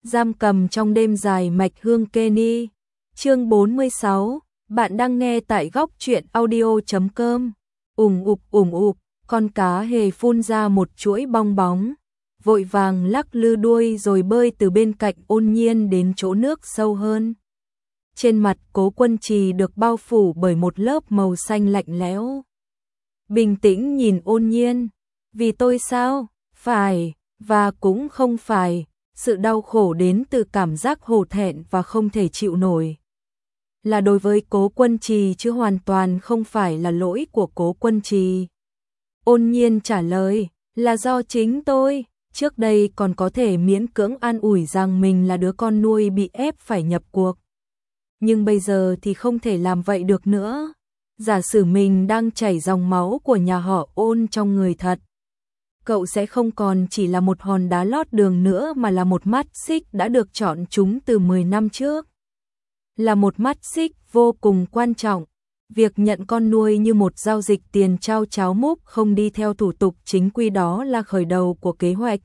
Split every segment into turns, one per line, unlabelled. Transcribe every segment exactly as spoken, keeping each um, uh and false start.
Giam cầm trong đêm dài mạch hương Kenny. Chương bốn mươi sáu, bạn đang nghe tại góc truyện audio chấm com. Ùng ục ùng ục, con cá hề phun ra một chuỗi bong bóng, vội vàng lắc lư đuôi rồi bơi từ bên cạnh Ôn Nhiên đến chỗ nước sâu hơn. Trên mặt Cố Quân Trì được bao phủ bởi một lớp màu xanh lạnh lẽo. Bình tĩnh nhìn Ôn Nhiên, vì tôi sao? Phải, và cũng không phải. Sự đau khổ đến từ cảm giác hổ thẹn và không thể chịu nổi. Là đối với Cố Quân Trì chứ hoàn toàn không phải là lỗi của Cố Quân Trì. Ôn Nhiên trả lời, là do chính tôi, trước đây còn có thể miễn cưỡng an ủi rằng mình là đứa con nuôi bị ép phải nhập cuộc. Nhưng bây giờ thì không thể làm vậy được nữa. Giả sử mình đang chảy dòng máu của nhà họ Ôn trong người thật. Cậu sẽ không còn chỉ là một hòn đá lót đường nữa mà là một mắt xích đã được chọn chúng từ mười năm trước. Là một mắt xích vô cùng quan trọng. Việc nhận con nuôi như một giao dịch tiền trao cháo múc không đi theo thủ tục chính quy đó là khởi đầu của kế hoạch.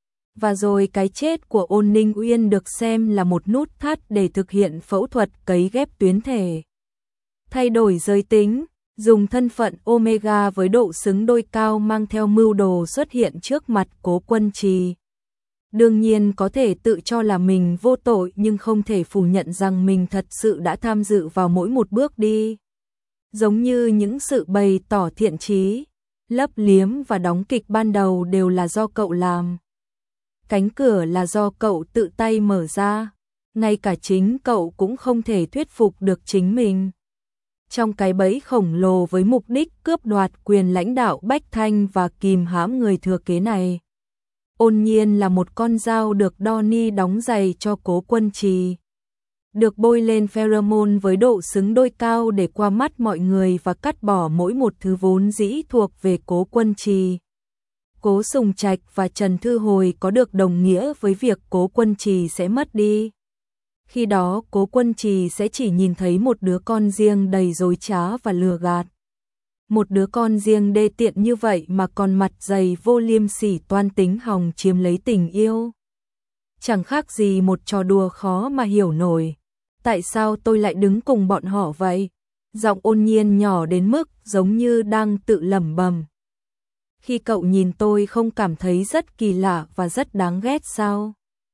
Và rồi cái chết của Ôn Ninh Uyên được xem là một nút thắt để thực hiện phẫu thuật cấy ghép tuyến thể. Thay đổi giới tính, dùng thân phận Omega với độ xứng đôi cao mang theo mưu đồ xuất hiện trước mặt Cố Quân Trì. Đương nhiên có thể tự cho là mình vô tội nhưng không thể phủ nhận rằng mình thật sự đã tham dự vào mỗi một bước đi. Giống như những sự bày tỏ thiện chí, lấp liếm và đóng kịch ban đầu đều là do cậu làm. Cánh cửa là do cậu tự tay mở ra, ngay cả chính cậu cũng không thể thuyết phục được chính mình. Trong cái bẫy khổng lồ với mục đích cướp đoạt quyền lãnh đạo Bách Thanh và kìm hãm người thừa kế này. Ôn Nhiên là một con dao được Donnie đóng giày cho Cố Quân Trì. Được bôi lên pheromone với độ xứng đôi cao để qua mắt mọi người và cắt bỏ mỗi một thứ vốn dĩ thuộc về Cố Quân Trì. Cố Sùng Trạch và Trần Thư Hồi có được đồng nghĩa với việc Cố Quân Trì sẽ mất đi. Khi đó Cố Quân Trì sẽ chỉ nhìn thấy một đứa con riêng đầy dối trá và lừa gạt. Một đứa con riêng đê tiện như vậy mà còn mặt dày vô liêm sỉ toan tính hòng chiếm lấy tình yêu. Chẳng khác gì một trò đùa khó mà hiểu nổi. Tại sao tôi lại đứng cùng bọn họ vậy? Giọng Ôn Nhiên nhỏ đến mức giống như đang tự lẩm bẩm. Khi cậu nhìn tôi không cảm thấy rất kỳ lạ và rất đáng ghét sao?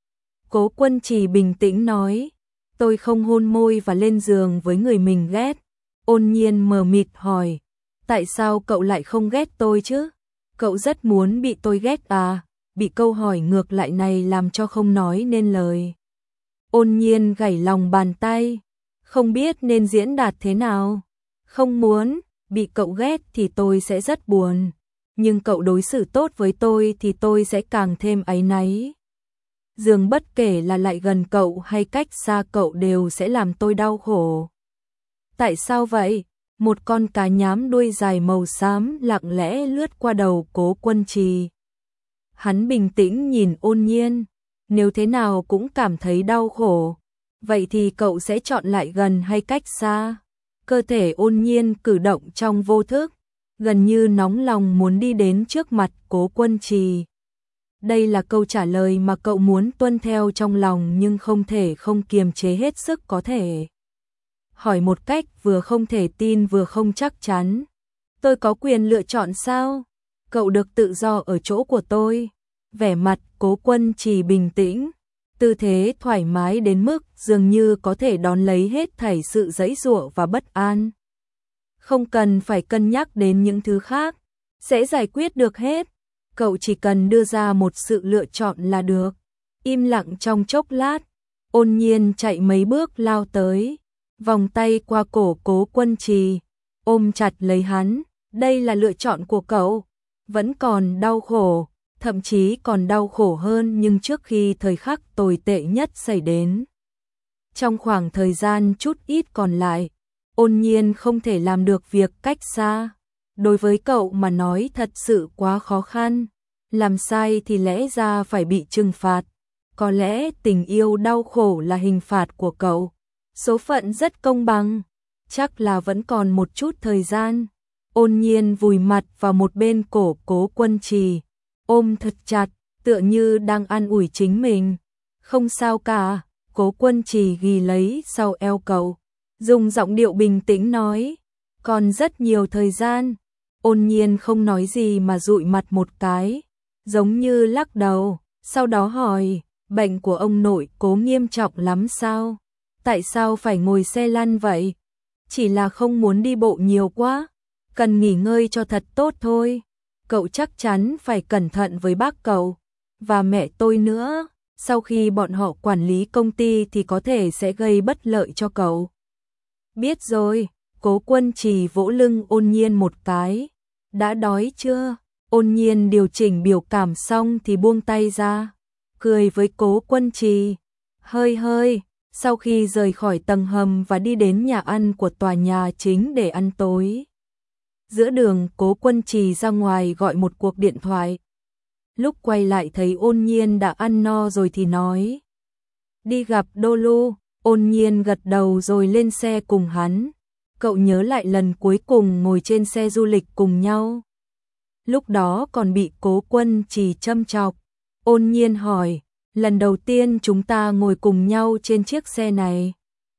Cố Quân Trì bình tĩnh nói, tôi không hôn môi và lên giường với người mình ghét. Ôn Nhiên mờ mịt hỏi, tại sao cậu lại không ghét tôi chứ? Cậu rất muốn bị tôi ghét à? Bị câu hỏi ngược lại này làm cho không nói nên lời. Ôn Nhiên gảy lòng bàn tay, không biết nên diễn đạt thế nào. Không muốn, bị cậu ghét thì tôi sẽ rất buồn. Nhưng cậu đối xử tốt với tôi thì tôi sẽ càng thêm áy náy. Dường bất kể là lại gần cậu hay cách xa cậu đều sẽ làm tôi đau khổ. Tại sao vậy? Một con cá nhám đuôi dài màu xám lặng lẽ lướt qua đầu Cố Quân Trì. Hắn bình tĩnh nhìn Ôn Nhiên, nếu thế nào cũng cảm thấy đau khổ. Vậy thì cậu sẽ chọn lại gần hay cách xa? Cơ thể Ôn Nhiên cử động trong vô thức, gần như nóng lòng muốn đi đến trước mặt Cố Quân Trì. Đây là câu trả lời mà cậu muốn tuân theo trong lòng nhưng không thể không kiềm chế hết sức có thể. Hỏi một cách vừa không thể tin vừa không chắc chắn. Tôi có quyền lựa chọn sao? Cậu được tự do ở chỗ của tôi. Vẻ mặt Cố Quân Trì bình tĩnh, tư thế thoải mái đến mức dường như có thể đón lấy hết thảy sự giãy giụa và bất an. Không cần phải cân nhắc đến những thứ khác, sẽ giải quyết được hết. Cậu chỉ cần đưa ra một sự lựa chọn là được. Im lặng trong chốc lát, Ôn Nhiên chạy mấy bước lao tới, vòng tay qua cổ Cố Quân Trì, ôm chặt lấy hắn. Đây là lựa chọn của cậu. Vẫn còn đau khổ, thậm chí còn đau khổ hơn nhưng trước khi thời khắc tồi tệ nhất xảy đến. Trong khoảng thời gian chút ít còn lại, Ôn Nhiên không thể làm được việc cách xa. Đối với cậu mà nói thật sự quá khó khăn. Làm sai thì lẽ ra phải bị trừng phạt. Có lẽ tình yêu đau khổ là hình phạt của cậu. Số phận rất công bằng. Chắc là vẫn còn một chút thời gian. Ôn Nhiên vùi mặt vào một bên cổ Cố Quân Trì, ôm thật chặt, tựa như đang an ủi chính mình. Không sao cả, Cố Quân Trì ghi lấy sau eo cậu, dùng giọng điệu bình tĩnh nói, còn rất nhiều thời gian. Ôn Nhiên không nói gì mà dụi mặt một cái, giống như lắc đầu, sau đó hỏi, bệnh của ông nội Cố nghiêm trọng lắm sao? Tại sao phải ngồi xe lăn vậy? Chỉ là không muốn đi bộ nhiều quá, cần nghỉ ngơi cho thật tốt thôi. Cậu chắc chắn phải cẩn thận với bác cậu, và mẹ tôi nữa. Sau khi bọn họ quản lý công ty thì có thể sẽ gây bất lợi cho cậu. Biết rồi, Cố Quân Trì vỗ lưng Ôn Nhiên một cái. Đã đói chưa? Ôn Nhiên điều chỉnh biểu cảm xong thì buông tay ra, cười với Cố Quân Trì. Hơi hơi, sau khi rời khỏi tầng hầm và đi đến nhà ăn của tòa nhà chính để ăn tối. Giữa đường, Cố Quân Trì ra ngoài gọi một cuộc điện thoại. Lúc quay lại thấy Ôn Nhiên đã ăn no rồi thì nói, đi gặp Đô Lu. Ôn Nhiên gật đầu rồi lên xe cùng hắn. Cậu nhớ lại lần cuối cùng ngồi trên xe du lịch cùng nhau. Lúc đó còn bị Cố Quân Trì châm chọc. Ôn Nhiên hỏi, lần đầu tiên chúng ta ngồi cùng nhau trên chiếc xe này,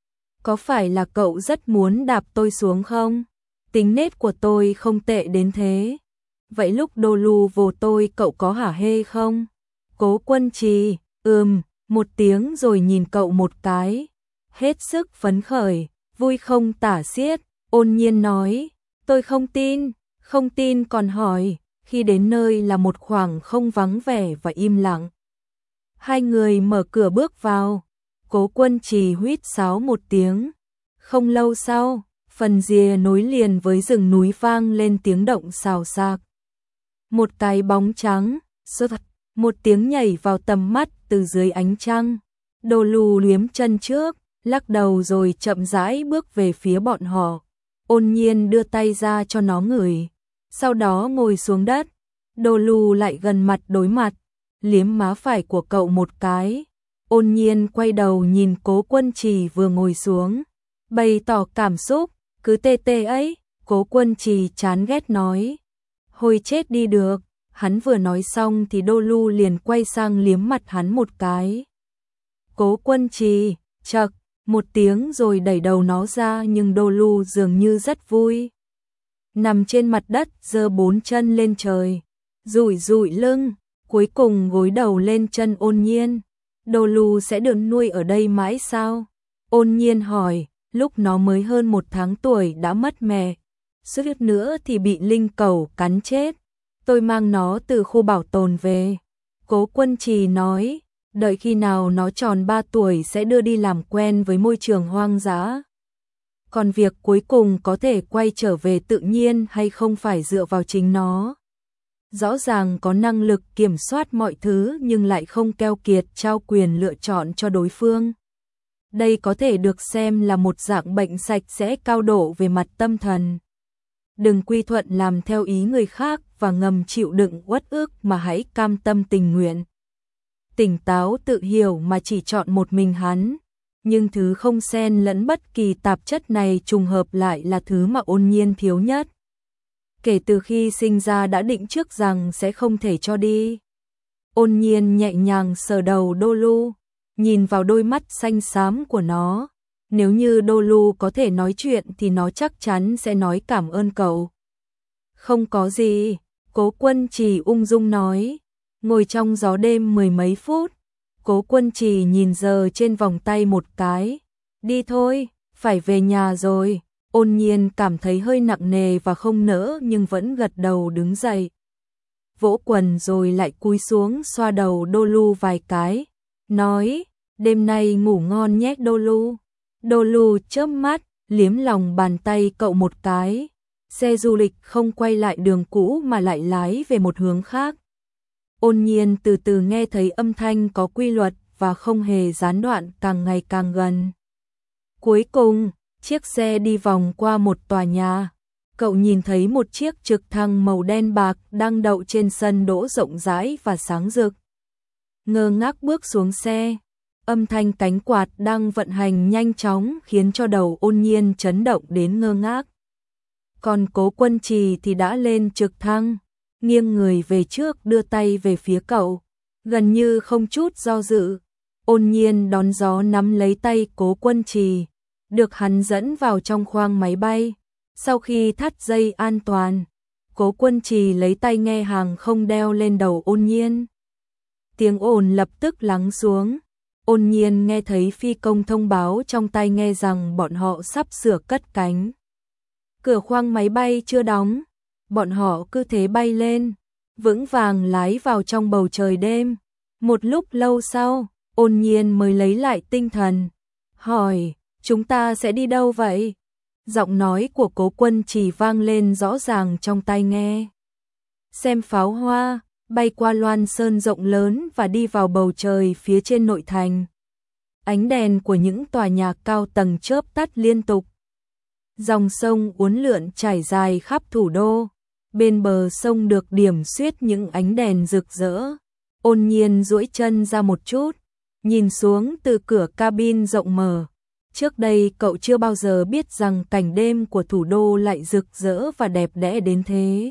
có phải là cậu rất muốn đạp tôi xuống không? Tính nết của tôi không tệ đến thế. Vậy lúc Đô Lu vồ tôi cậu có hả hê không? Cố Quân Trì, ừm, một tiếng rồi nhìn cậu một cái. Hết sức phấn khởi, vui không tả xiết. Ôn Nhiên nói, tôi không tin, không tin còn hỏi. Khi đến nơi là một khoảng không vắng vẻ và im lặng. Hai người mở cửa bước vào. Cố Quân Trì huýt sáo một tiếng. Không lâu sau, phần rìa nối liền với rừng núi vang lên tiếng động xào xạc. Một cái bóng trắng, sơ thật, một tiếng nhảy vào tầm mắt từ dưới ánh trăng. Đô Lu liếm chân trước, lắc đầu rồi chậm rãi bước về phía bọn họ. Ôn Nhiên đưa tay ra cho nó ngửi, sau đó ngồi xuống đất. Đô Lu lại gần mặt đối mặt, liếm má phải của cậu một cái. Ôn Nhiên quay đầu nhìn Cố Quân Trì vừa ngồi xuống, bày tỏ cảm xúc, cứ tê tê ấy. Cố Quân Trì chán ghét nói, hồi chết đi được. Hắn vừa nói xong thì Đô Lu liền quay sang liếm mặt hắn một cái. Cố Quân Trì, chậc, một tiếng rồi đẩy đầu nó ra, nhưng Đô Lu dường như rất vui. Nằm trên mặt đất giơ bốn chân lên trời, dụi dụi lưng, cuối cùng gối đầu lên chân Ôn Nhiên. Đô Lu sẽ được nuôi ở đây mãi sao? Ôn Nhiên hỏi, lúc nó mới hơn một tháng tuổi đã mất mẹ, suýt nữa thì bị linh cẩu cắn chết. Tôi mang nó từ khu bảo tồn về. Cố Quân Trì nói, đợi khi nào nó tròn ba tuổi sẽ đưa đi làm quen với môi trường hoang dã. Còn việc cuối cùng có thể quay trở về tự nhiên hay không phải dựa vào chính nó. Rõ ràng có năng lực kiểm soát mọi thứ nhưng lại không keo kiệt trao quyền lựa chọn cho đối phương. Đây có thể được xem là một dạng bệnh sạch sẽ cao độ về mặt tâm thần. Đừng quy thuận làm theo ý người khác và ngầm chịu đựng uất ức mà hãy cam tâm tình nguyện. Tỉnh táo tự hiểu mà chỉ chọn một mình hắn. Nhưng thứ không xen lẫn bất kỳ tạp chất này trùng hợp lại là thứ mà Ôn Nhiên thiếu nhất. Kể từ khi sinh ra đã định trước rằng sẽ không thể cho đi. Ôn Nhiên nhẹ nhàng sờ đầu Đô Lu, nhìn vào đôi mắt xanh xám của nó. Nếu như Đô Lu có thể nói chuyện thì nó chắc chắn sẽ nói cảm ơn cậu. Không có gì, Cố Quân Trì ung dung nói. Ngồi trong gió đêm mười mấy phút, Cố Quân Trì nhìn giờ trên vòng tay một cái. Đi thôi, phải về nhà rồi. Ôn Nhiên cảm thấy hơi nặng nề và không nỡ nhưng vẫn gật đầu đứng dậy. Vỗ quần rồi lại cúi xuống xoa đầu Đô Lu vài cái. Nói, đêm nay ngủ ngon nhé Đô Lu. Đô Lu chớp mắt, liếm lòng bàn tay cậu một cái. Xe du lịch không quay lại đường cũ mà lại lái về một hướng khác. Ôn Nhiên từ từ nghe thấy âm thanh có quy luật và không hề gián đoạn càng ngày càng gần. Cuối cùng, chiếc xe đi vòng qua một tòa nhà. Cậu nhìn thấy một chiếc trực thăng màu đen bạc đang đậu trên sân đỗ rộng rãi và sáng rực. Ngơ ngác bước xuống xe. Âm thanh cánh quạt đang vận hành nhanh chóng khiến cho đầu Ôn Nhiên chấn động đến ngơ ngác. Còn Cố Quân Trì thì đã lên trực thăng, nghiêng người về trước đưa tay về phía cậu, gần như không chút do dự. Ôn Nhiên đón gió nắm lấy tay Cố Quân Trì, được hắn dẫn vào trong khoang máy bay. Sau khi thắt dây an toàn, Cố Quân Trì lấy tai nghe hàng không đeo lên đầu Ôn Nhiên. Tiếng ồn lập tức lắng xuống. Ôn Nhiên nghe thấy phi công thông báo trong tai nghe rằng bọn họ sắp sửa cất cánh. Cửa khoang máy bay chưa đóng, bọn họ cứ thế bay lên, vững vàng lái vào trong bầu trời đêm. Một lúc lâu sau, Ôn Nhiên mới lấy lại tinh thần, hỏi, chúng ta sẽ đi đâu vậy? Giọng nói của Cố Quân Trì vang lên rõ ràng trong tai nghe. Xem pháo hoa, bay qua Loan Sơn rộng lớn và đi vào bầu trời phía trên nội thành. Ánh đèn của những tòa nhà cao tầng chớp tắt liên tục. Dòng sông uốn lượn trải dài khắp thủ đô. Bên bờ sông được điểm xuyết những ánh đèn rực rỡ. Ôn Nhiên duỗi chân ra một chút, nhìn xuống từ cửa cabin rộng mở. Trước đây cậu chưa bao giờ biết rằng cảnh đêm của thủ đô lại rực rỡ và đẹp đẽ đến thế.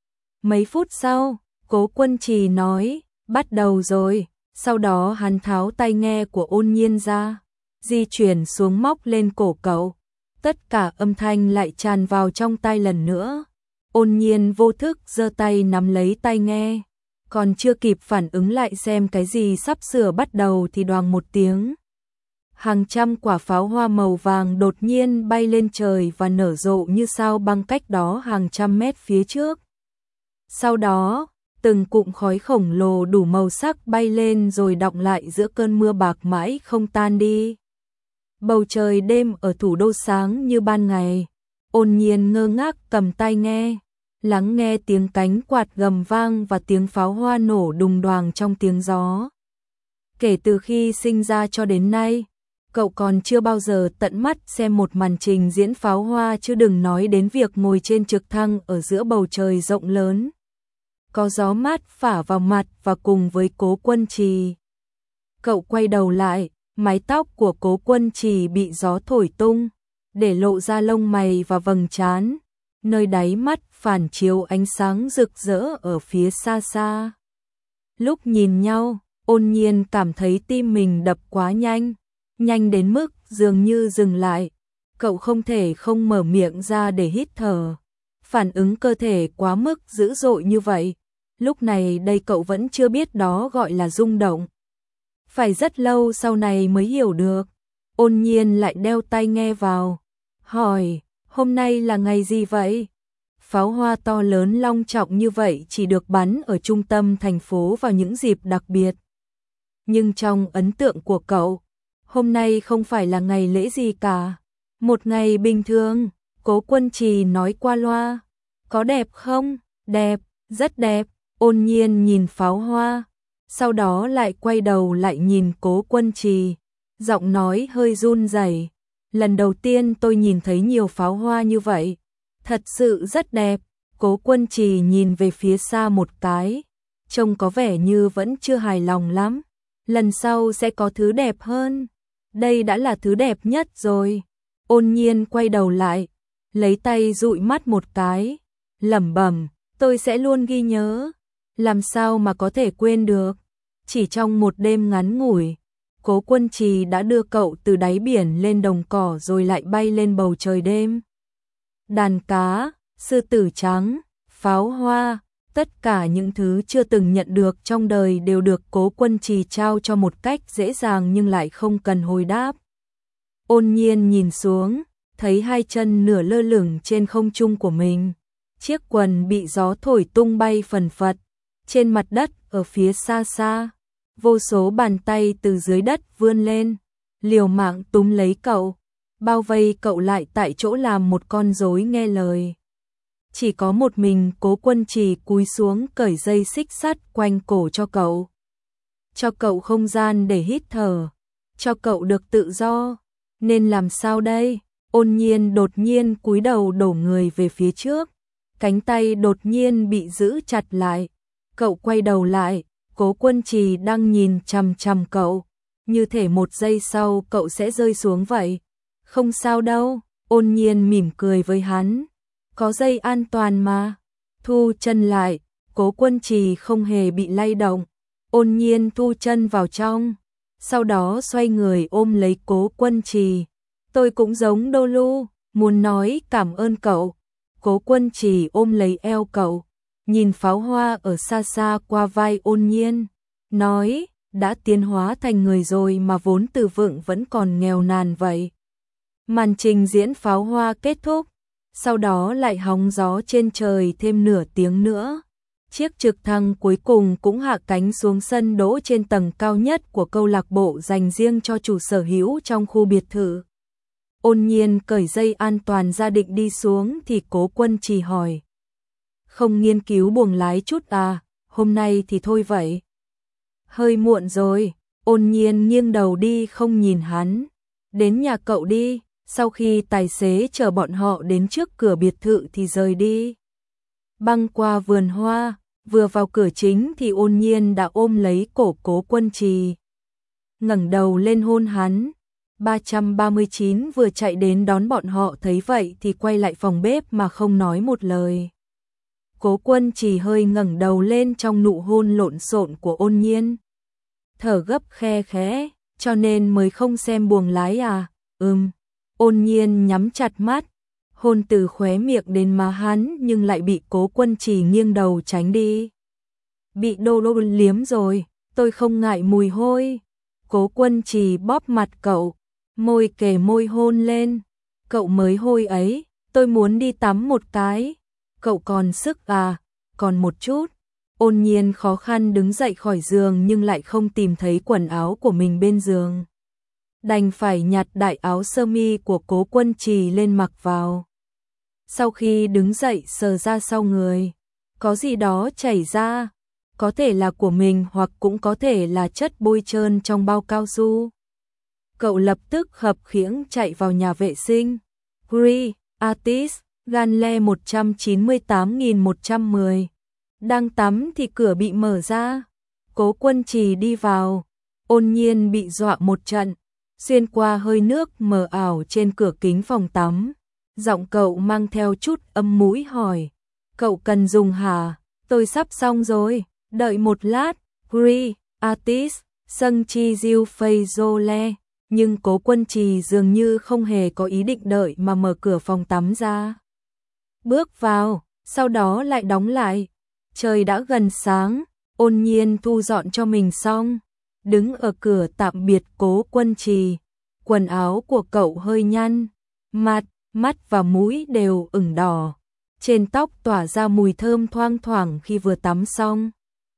Mấy phút sau, Cố Quân Trì nói, bắt đầu rồi. Sau đó hắn tháo tai nghe của Ôn Nhiên ra, di chuyển xuống móc lên cổ cậu. Tất cả âm thanh lại tràn vào trong tai lần nữa. Ôn Nhiên vô thức giơ tay nắm lấy tai nghe, còn chưa kịp phản ứng lại xem cái gì sắp sửa bắt đầu thì đoàng một tiếng. Hàng trăm quả pháo hoa màu vàng đột nhiên bay lên trời và nở rộ như sao băng cách đó hàng trăm mét phía trước. Sau đó, từng cụm khói khổng lồ đủ màu sắc bay lên rồi đọng lại giữa cơn mưa bạc mãi không tan đi. Bầu trời đêm ở thủ đô sáng như ban ngày. Ôn Nhiên ngơ ngác cầm tai nghe, lắng nghe tiếng cánh quạt gầm vang và tiếng pháo hoa nổ đùng đoàng trong tiếng gió. Kể từ khi sinh ra cho đến nay, cậu còn chưa bao giờ tận mắt xem một màn trình diễn pháo hoa, chứ đừng nói đến việc ngồi trên trực thăng ở giữa bầu trời rộng lớn. Có gió mát phả vào mặt và cùng với Cố Quân Trì. Cậu quay đầu lại, mái tóc của Cố Quân Trì bị gió thổi tung, để lộ ra lông mày và vầng trán, nơi đáy mắt phản chiếu ánh sáng rực rỡ ở phía xa xa. Lúc nhìn nhau, Ôn Nhiên cảm thấy tim mình đập quá nhanh, nhanh đến mức dường như dừng lại. Cậu không thể không mở miệng ra để hít thở. Phản ứng cơ thể quá mức dữ dội như vậy. Lúc này đây cậu vẫn chưa biết đó gọi là rung động. Phải rất lâu sau này mới hiểu được. Ôn Nhiên lại đeo tai nghe vào, hỏi, hôm nay là ngày gì vậy? Pháo hoa to lớn long trọng như vậy chỉ được bắn ở trung tâm thành phố vào những dịp đặc biệt. Nhưng trong ấn tượng của cậu, hôm nay không phải là ngày lễ gì cả. Một ngày bình thường. Cố Quân Trì nói qua loa. Có đẹp không? Đẹp, rất đẹp. Ôn Nhiên nhìn pháo hoa, sau đó lại quay đầu lại nhìn Cố Quân Trì, giọng nói hơi run rẩy. Lần đầu tiên tôi nhìn thấy nhiều pháo hoa như vậy, thật sự rất đẹp. Cố Quân Trì nhìn về phía xa một cái, trông có vẻ như vẫn chưa hài lòng lắm. Lần sau sẽ có thứ đẹp hơn. Đây đã là thứ đẹp nhất rồi. Ôn Nhiên quay đầu lại, lấy tay dụi mắt một cái, lẩm bẩm, tôi sẽ luôn ghi nhớ. Làm sao mà có thể quên được. Chỉ trong một đêm ngắn ngủi, Cố Quân Trì đã đưa cậu từ đáy biển lên đồng cỏ rồi lại bay lên bầu trời đêm. Đàn cá, sư tử trắng, pháo hoa, tất cả những thứ chưa từng nhận được trong đời đều được Cố Quân Trì trao cho một cách dễ dàng nhưng lại không cần hồi đáp. Ôn Nhiên nhìn xuống, thấy hai chân nửa lơ lửng trên không trung của mình. Chiếc quần bị gió thổi tung bay phần phật. Trên mặt đất ở phía xa xa, vô số bàn tay từ dưới đất vươn lên, liều mạng túm lấy cậu, bao vây cậu lại tại chỗ làm một con rối nghe lời. Chỉ có một mình Cố Quân Trì cúi xuống cởi dây xích sắt quanh cổ cho cậu. Cho cậu không gian để hít thở, cho cậu được tự do. Nên làm sao đây? Ôn Nhiên đột nhiên cúi đầu đổ người về phía trước, cánh tay đột nhiên bị giữ chặt lại. Cậu quay đầu lại, Cố Quân Trì đang nhìn chằm chằm cậu, như thể một giây sau cậu sẽ rơi xuống vậy. Không sao đâu, Ôn Nhiên mỉm cười với hắn. Có dây an toàn mà. Thu chân lại, Cố Quân Trì không hề bị lay động. Ôn Nhiên thu chân vào trong, sau đó xoay người ôm lấy Cố Quân Trì. Tôi cũng giống Đô Lu, muốn nói cảm ơn cậu. Cố Quân Trì ôm lấy eo cậu, nhìn pháo hoa ở xa xa qua vai Ôn Nhiên, nói, đã tiến hóa thành người rồi mà vốn từ vựng vẫn còn nghèo nàn vậy. Màn trình diễn pháo hoa kết thúc, sau đó lại hóng gió trên trời thêm nửa tiếng nữa. Chiếc trực thăng cuối cùng cũng hạ cánh xuống sân đỗ trên tầng cao nhất của câu lạc bộ dành riêng cho chủ sở hữu trong khu biệt thự. Ôn Nhiên cởi dây an toàn ra định đi xuống thì Cố Quân Trì hỏi. Không nghiên cứu buồng lái chút à, hôm nay thì thôi vậy. Hơi muộn rồi, Ôn Nhiên nghiêng đầu đi không nhìn hắn. Đến nhà cậu đi, sau khi tài xế chở bọn họ đến trước cửa biệt thự thì rời đi. Băng qua vườn hoa, vừa vào cửa chính thì Ôn Nhiên đã ôm lấy cổ Cố Quân Trì. Ngẩng đầu lên hôn hắn. ba trăm ba mươi chín vừa chạy đến đón bọn họ thấy vậy thì quay lại phòng bếp mà không nói một lời. Cố Quân Trì hơi ngẩng đầu lên trong nụ hôn lộn xộn của Ôn Nhiên. Thở gấp khe khẽ, cho nên mới không xem buồng lái à? Ừm. Ôn Nhiên nhắm chặt mắt, hôn từ khóe miệng đến má hắn nhưng lại bị Cố Quân Trì nghiêng đầu tránh đi. Bị Đô Lô liếm rồi, tôi không ngại mùi hôi. Cố Quân Trì bóp mặt cậu, môi kề môi hôn lên. Cậu mới hôi ấy, tôi muốn đi tắm một cái. Cậu còn sức à? Còn một chút. Ôn Nhiên khó khăn đứng dậy khỏi giường nhưng lại không tìm thấy quần áo của mình bên giường. Đành phải nhặt đại áo sơ mi của Cố Quân Trì lên mặc vào. Sau khi đứng dậy sờ ra sau người, có gì đó chảy ra, có thể là của mình hoặc cũng có thể là chất bôi trơn trong bao cao su. Cậu lập tức khập khiễng chạy vào nhà vệ sinh. Grey, Artist, Ganle một trăm chín mươi tám nghìn một trăm mười. Đang tắm thì cửa bị mở ra. Cố Quân Trì đi vào. Ôn Nhiên bị dọa một trận. Xuyên qua hơi nước mờ ảo trên cửa kính phòng tắm. Giọng cậu mang theo chút âm mũi hỏi. Cậu cần dùng hả? Tôi sắp xong rồi. Đợi một lát. Grey, Artist, Sung Chi Diêu Phây Zole. Nhưng Cố Quân Trì dường như không hề có ý định đợi mà mở cửa phòng tắm ra. Bước vào, sau đó lại đóng lại. Trời đã gần sáng, Ôn Nhiên thu dọn cho mình xong. Đứng ở cửa tạm biệt Cố Quân Trì. Quần áo của cậu hơi nhăn, mặt, mắt và mũi đều ửng đỏ. Trên tóc tỏa ra mùi thơm thoang thoảng khi vừa tắm xong.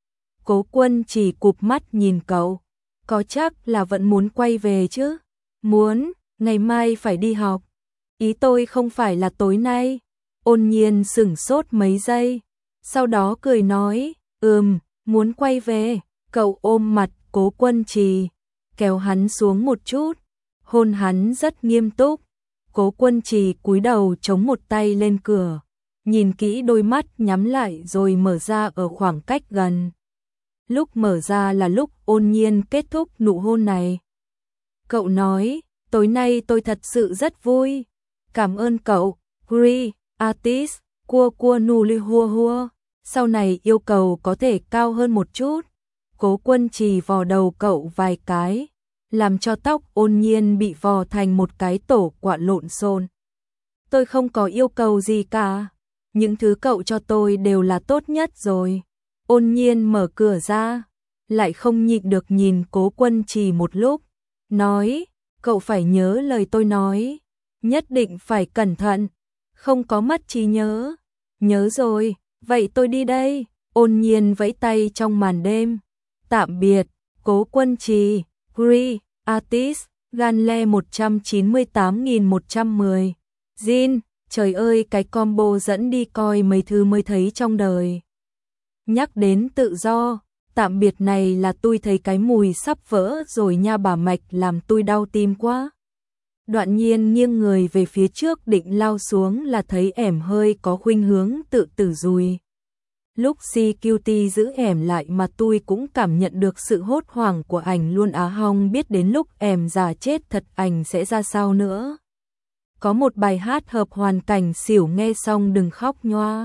Cố Quân Trì cụp mắt nhìn cậu. Có chắc là vẫn muốn quay về chứ? Muốn, ngày mai phải đi học. Ý tôi không phải là tối nay. Ôn Nhiên sửng sốt mấy giây. Sau đó cười nói, ừm, muốn quay về. Cậu ôm mặt Cố Quân Trì, kéo hắn xuống một chút, hôn hắn rất nghiêm túc. Cố Quân Trì cúi đầu chống một tay lên cửa, nhìn kỹ đôi mắt nhắm lại rồi mở ra ở khoảng cách gần. Lúc mở ra là lúc Ôn Nhiên kết thúc nụ hôn này. Cậu nói, tối nay tôi thật sự rất vui. Cảm ơn cậu, Grey, Artist, cua cua nù li hua hua. Sau này yêu cầu có thể cao hơn một chút. Cố Quân Trì vò đầu cậu vài cái, làm cho tóc Ôn Nhiên bị vò thành một cái tổ quạ lộn xộn. Tôi không có yêu cầu gì cả. Những thứ cậu cho tôi đều là tốt nhất rồi. Ôn Nhiên mở cửa ra, lại không nhịn được nhìn Cố Quân Trì một lúc, nói, cậu phải nhớ lời tôi nói, nhất định phải cẩn thận, không có mất trí nhớ. Nhớ rồi, vậy tôi đi đây. Ôn Nhiên vẫy tay trong màn đêm. Tạm biệt, Cố Quân Trì, Grey, Artist, Ganle một trăm chín mươi tám nghìn một trăm mười. Jin, trời ơi cái combo dẫn đi coi mấy thứ mới thấy trong đời. Nhắc đến tự do, tạm biệt này là tôi thấy cái mùi sắp vỡ rồi nha bà Mạch, làm tôi đau tim quá. Đoạn Nhiên nghiêng người về phía trước định lao xuống là thấy ẻm hơi có khuynh hướng tự tử rồi. Lúc si Cutie giữ ẻm lại mà tôi cũng cảm nhận được sự hốt hoảng của ảnh luôn. Á hong biết đến lúc ẻm già chết thật ảnh sẽ ra sao nữa. Có một bài hát hợp hoàn cảnh xỉu, nghe xong đừng khóc nhoa.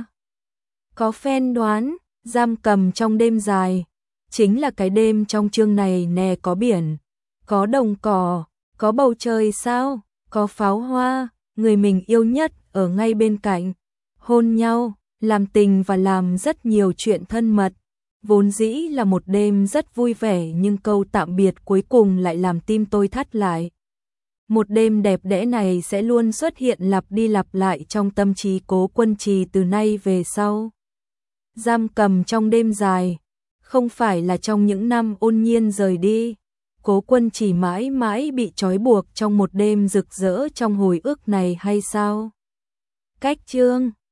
Có fan đoán, giam cầm trong đêm dài, chính là cái đêm trong chương này nè, có biển. có đồng cỏ, có bầu trời sao, có pháo hoa, người mình yêu nhất ở ngay bên cạnh, hôn nhau, làm tình và làm rất nhiều chuyện thân mật. Vốn dĩ là một đêm rất vui vẻ nhưng câu tạm biệt cuối cùng lại làm tim tôi thắt lại. Một đêm đẹp đẽ này sẽ luôn xuất hiện lặp đi lặp lại trong tâm trí Cố Quân Trì từ nay về sau. Giam cầm trong đêm dài, không phải là trong những năm ôn nhiên rời đi. Cố Quân Trì mãi mãi bị trói buộc trong một đêm rực rỡ trong hồi ức này hay sao? Cách chương